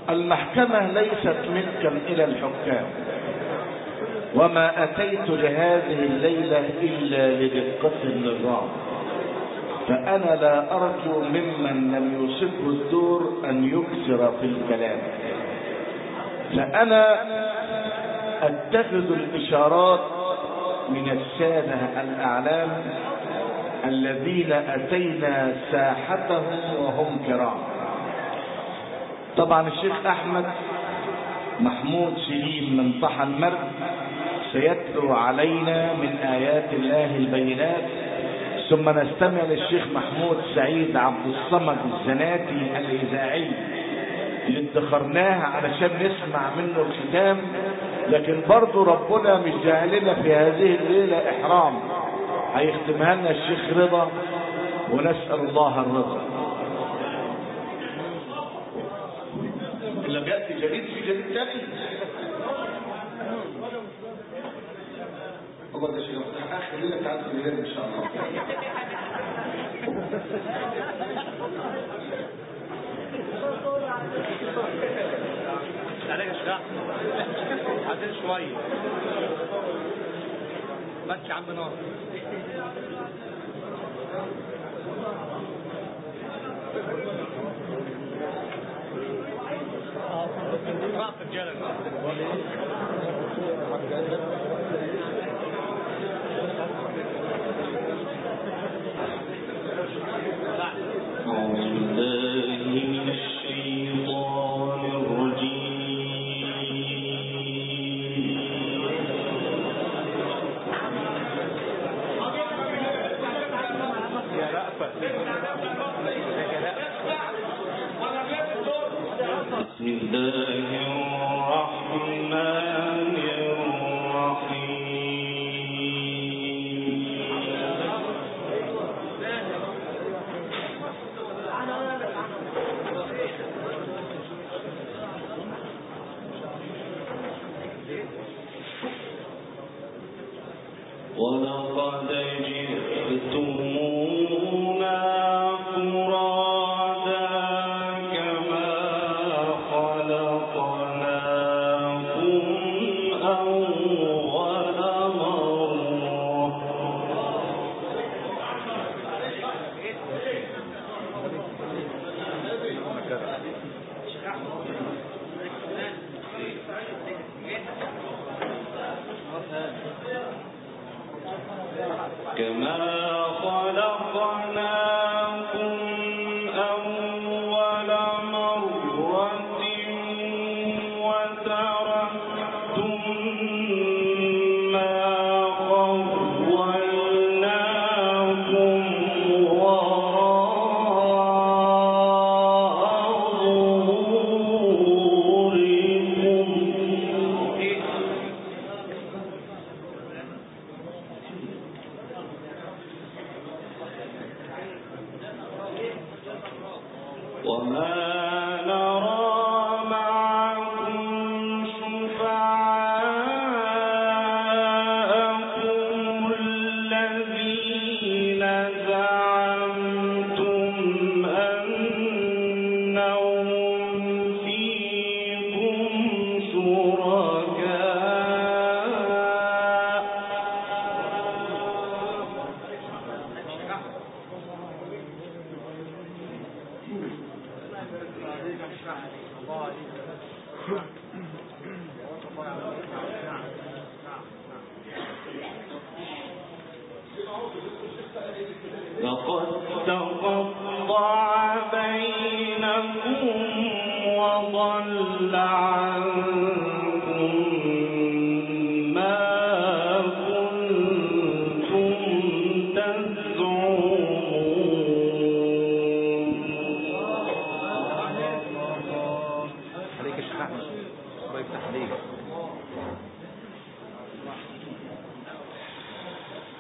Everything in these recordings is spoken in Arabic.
المحكمة ليست ملكا إلى الحكام، وما أتيت لهذه الليلة إلا لدقة النظام، فأنا لا أرجو ممن لم يصبه الدور أن يكثر في الكلام، فأنا أتخذ الإشارات من السادة الأعلام الذين أتينا ساحتهم وهم كرام. طبعا الشيخ أحمد محمود سليم من طحا المرء سيتلو علينا من آيات الله البينات، ثم نستمع للشيخ محمود سعيد عبد الصمد الزناتي الإذاعي اللي ادخرناه علشان نسمع منه الختام، لكن برضو ربنا مش جعلنا في هذه الليلة إحرام، هيختمها لنا الشيخ رضا، ونسأل الله الرضا. إن لم يأتي جديد في جديد تاني. الله ده شيء آخر ليلة تعالى في الليلة إن شاء الله. عليك اشرح عايزين شويه بس يا عم نار. راح الرجاله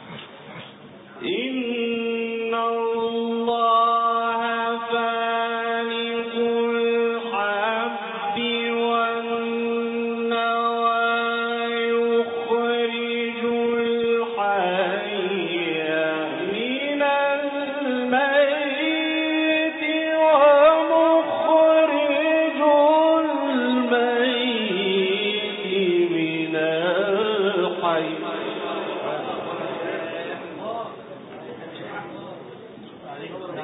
إن الله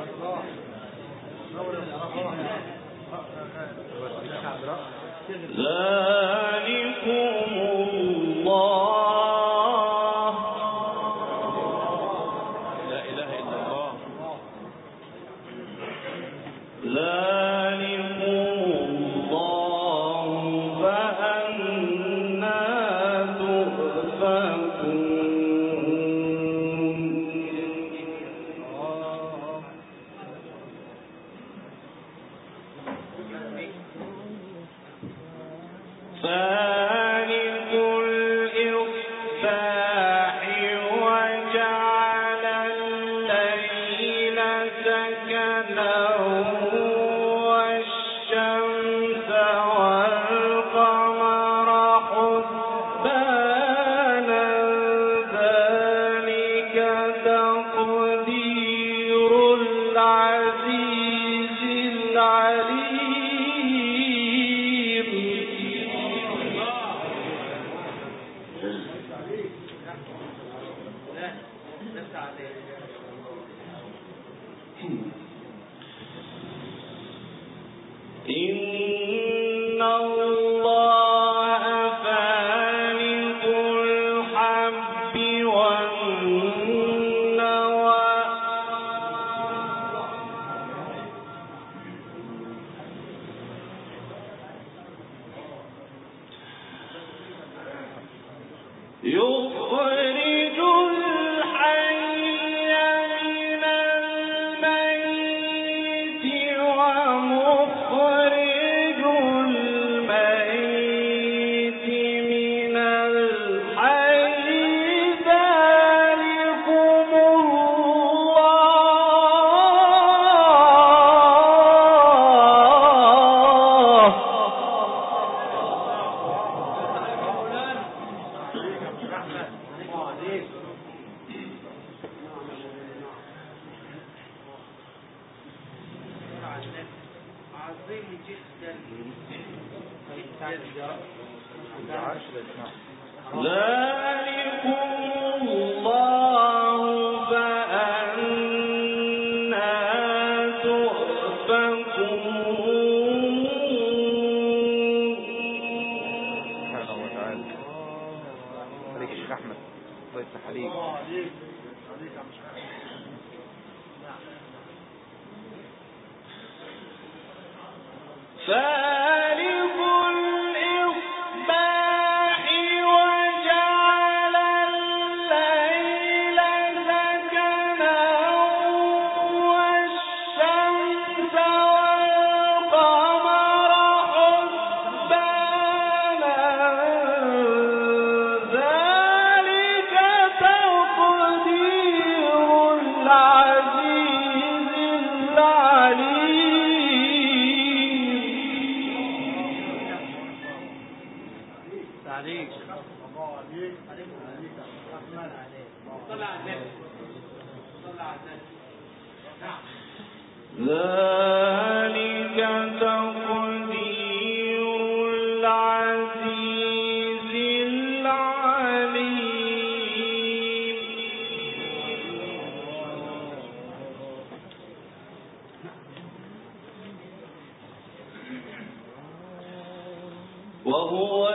وهو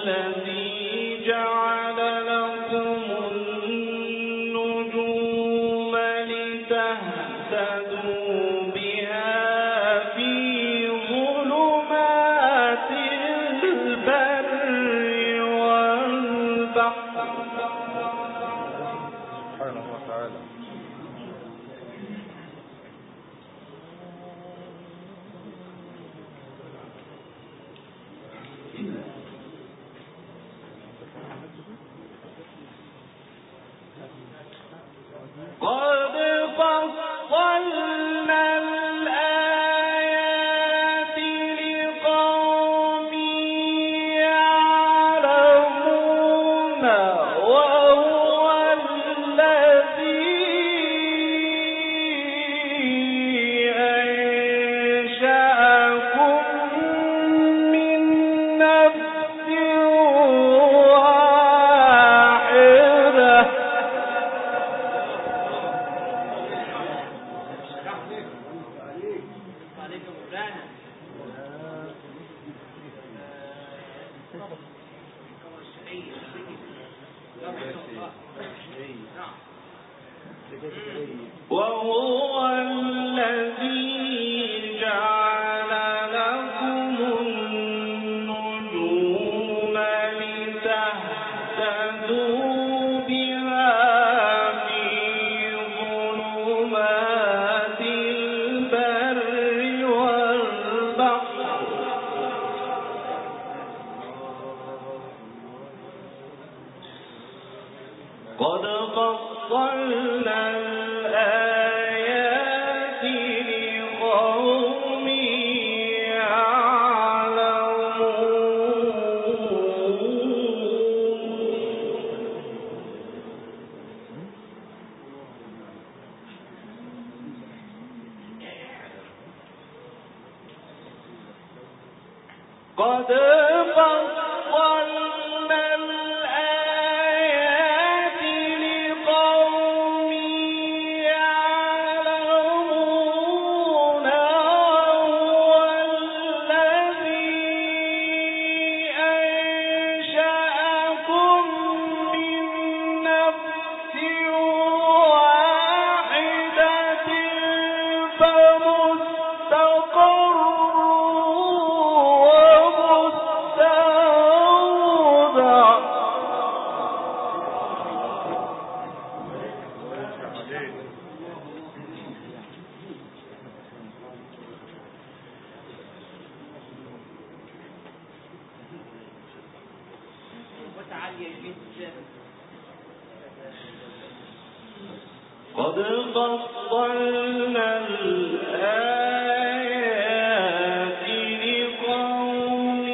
الذي جعل لكم النجوم لتهتدوا بها في ظلمات البر والبحر سبحانه وتعالى. قد فصلنا الآيات لقوم يعلمون وهو الذي أنشأكم من نفس واحدة وهو الذي جعل لكم النجوم لتهتدوا بها في ظلمات البر والبحر قد فصلنا الآيات لقوم يعلمون قد فصلنا الآيات لقوم يعلمون هو الذي أنشأكم من نفس واحدة فمستقر قد فصلنا الآيات لقوم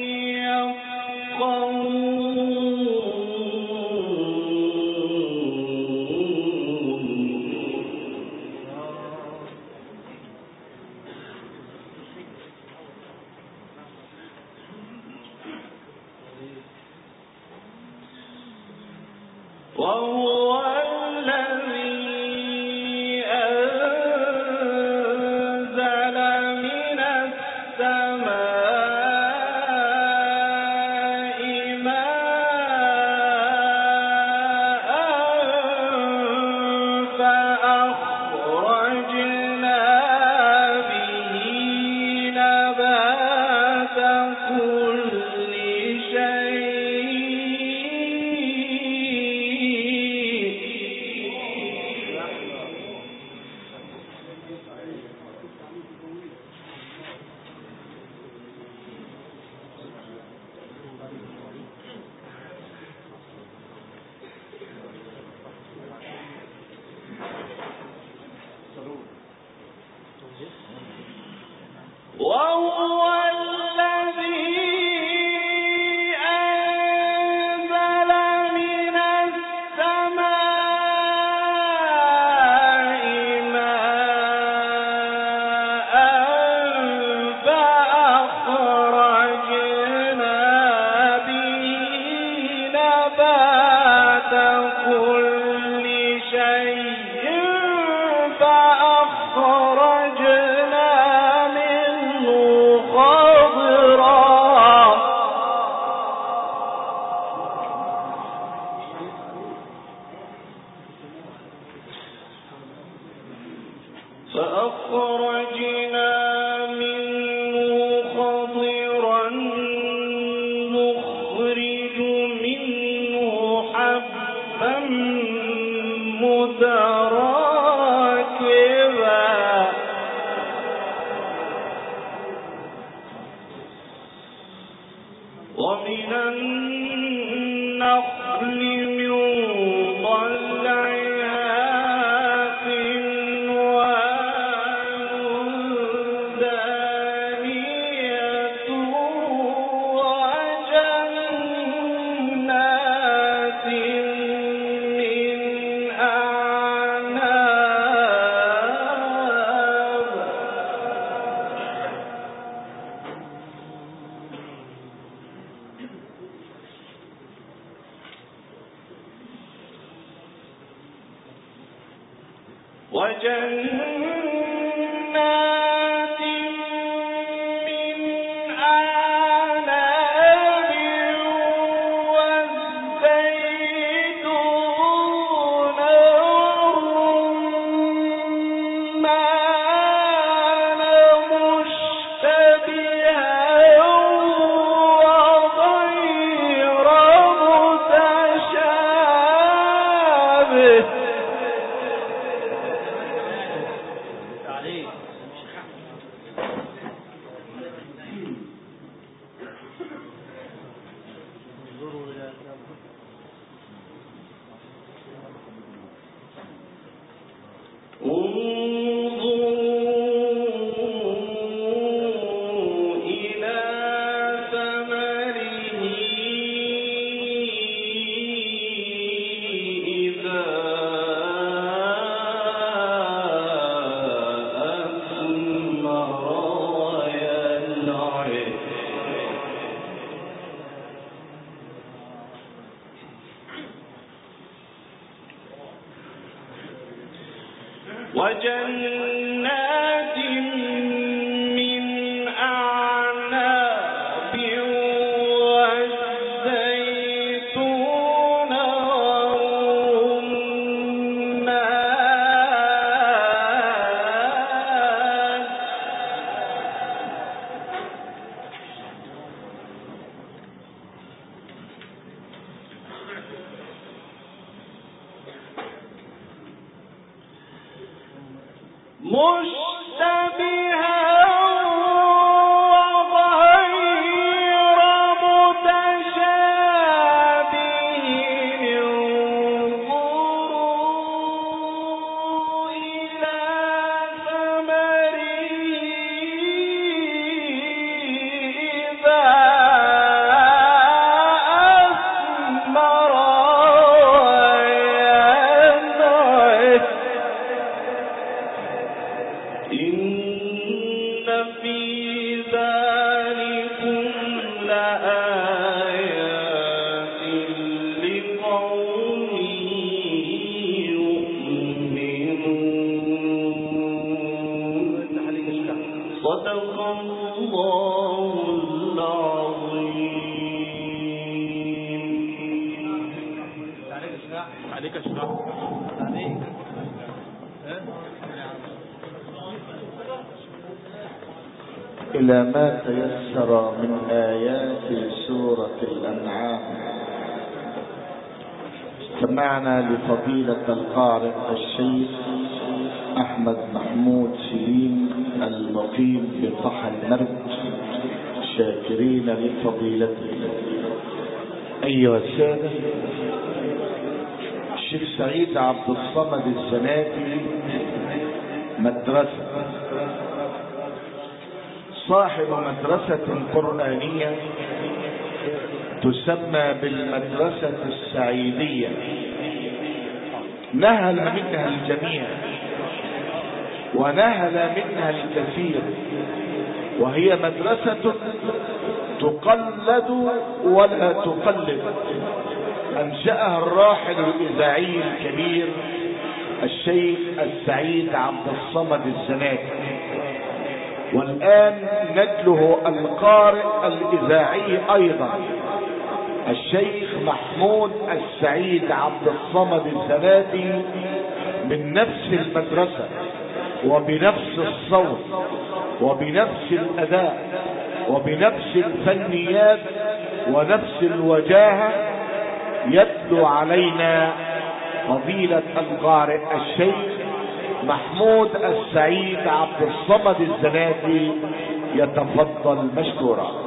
يفقهون وهو الذي أنزل من السماء ماء فأخرجنا به نبات كل شيء وهو الذي أنزل من السماء ماء فأخرجنا به نبات كل شيء فأخرجنا منه خضرا نخرج منه حبا متراكبا ومن النخل من طلعها قنوان دانية وجنات من أعناب وجنات من أعناب والزيتون والرمان وجنات من أعناب والزيتون والرمان مشتبها وغير متشابه انظروا إلى ثمره إذا أثمر وينعم إن في ذلكم لآيات لقوم يؤمنون صدق الله العظيم. عليك اشرح عليك. إلى ما تيسر من آيات سورة الأنعام استمعنا لفضيلة القارئ الشيخ أحمد محمود سليم المقيم بطحا المرج، شاكرين لفضيلته. أيها السادة، الشيخ سعيد عبد الصمد الزناتي مدرسة، صاحب مدرسة قرآنية تسمى بالمدرسة السعيدية، نهل منها الجميع ونهل منها الكثير، وهي مدرسة تقلد ولا تقلد. أنشأها الراحل الإذاعي الكبير الشيخ السعيد عبد الصمد الزناتي، والآن نجله القارئ الإذاعي أيضا الشيخ محمود السعيد عبد الصمد الزناتي من نفس المدرسة وبنفس الصوت وبنفس الأداء وبنفس الفنيات ونفس الوجاهة. يتلو علينا فضيلة القارئ الشيخ محمود السعيد عبد الصمد الزناتي، يتفضل مشكورا.